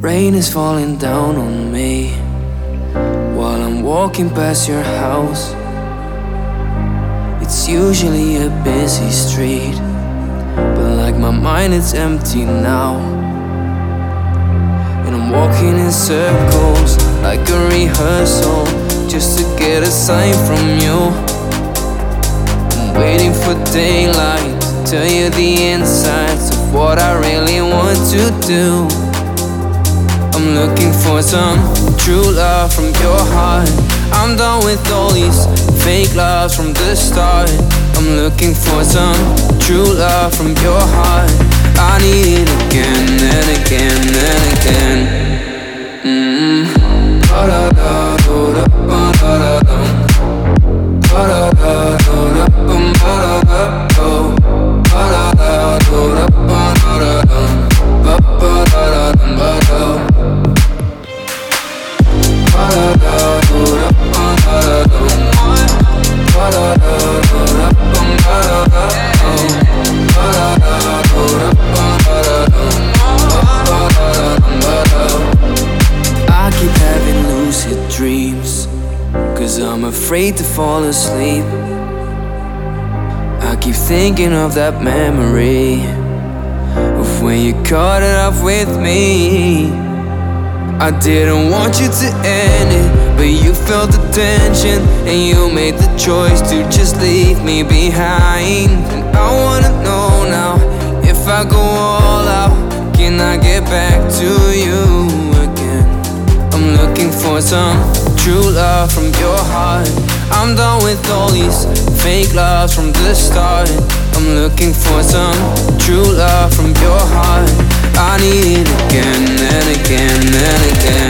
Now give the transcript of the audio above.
Rain is falling down on me while I'm walking past your house. It's usually a busy street, but like my mind it's empty now. And I'm walking in circles like a rehearsal, just to get a sign from you. I'm waiting for daylight to tell you the insides of what I really want to do. I'm looking for some true love from your heart. I'm done with all these fake loves from the start. I'm looking for some true love from your heart. I need it again and again and again. I keep having lucid dreams, 'cause I'm afraid to fall asleep. I keep thinking of that memory of when you caught it up with me. I didn't want you to end it, but you felt the tension and you made the choice to just leave me behind. And I wanna know now, if I go all out, can I get back to you again? I'm looking for some true love from your heart. I'm done with all these fake loves from the start. I'm looking for some true love from your heart. I need it again and again and again.